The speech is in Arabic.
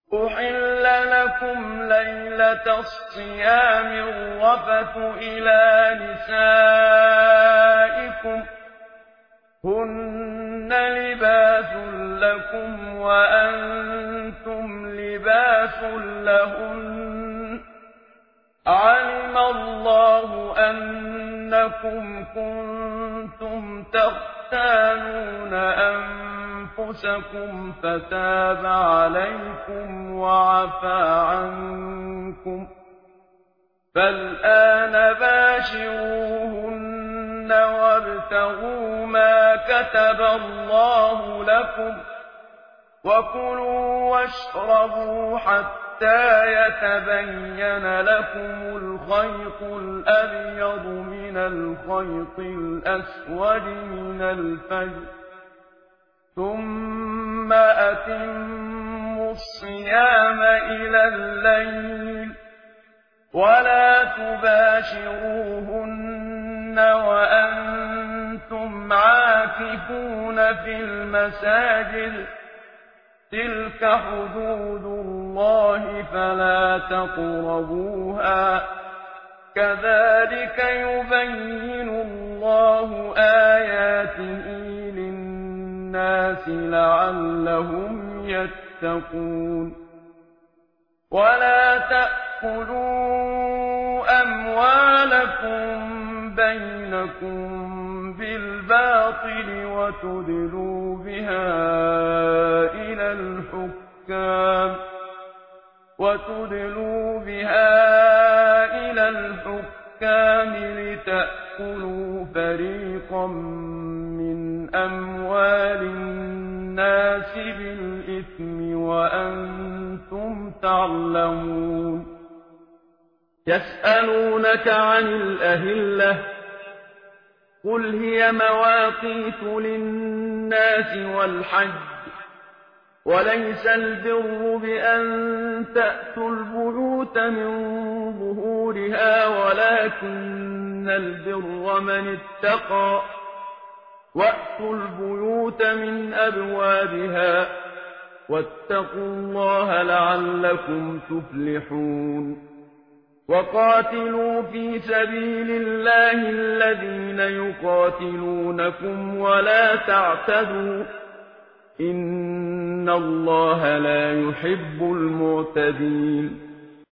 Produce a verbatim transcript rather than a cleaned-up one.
أحل لكم ليلة الصيام الرفث إلى نسائكم هن لباس لكم وأنتم لباس لهن علم الله أنكم كنتم تختانون أنفسكم فتاب عليكم وعفى عنكم فالآن باشروهن وابتغوا ما كتب الله لكم وكلوا واشربوا حتى يتبين لكم الخيط الأبيض من الخيط الأسود من الفجر ثم أتموا الصيام إلى الليل ولا تباشروهن وأنتم عاكفون في المساجد تلك حدود الله فلا تقربوها كذلك يبين الله آياته للناس لعلهم يتقون ولا تأكلوا أموالكم بينكم بالباطل وتدلوا بها إلى الحكام وتدلوا بها إلى الحكام لتأكلوا فريقا من أموال الناس بالإثم وأنتم تعلمون يسألونك عن الأهلة قل هي مواقيت للناس والحج وليس البر بأن تأتوا البيوت من ظهورها ولكن البر من اتقى وأتوا البيوت من أبوابها واتقوا الله لعلكم تفلحون وقاتلوا في سبيل الله الذين يقاتلونكم ولا تعتدوا إن الله لا يحب المعتدين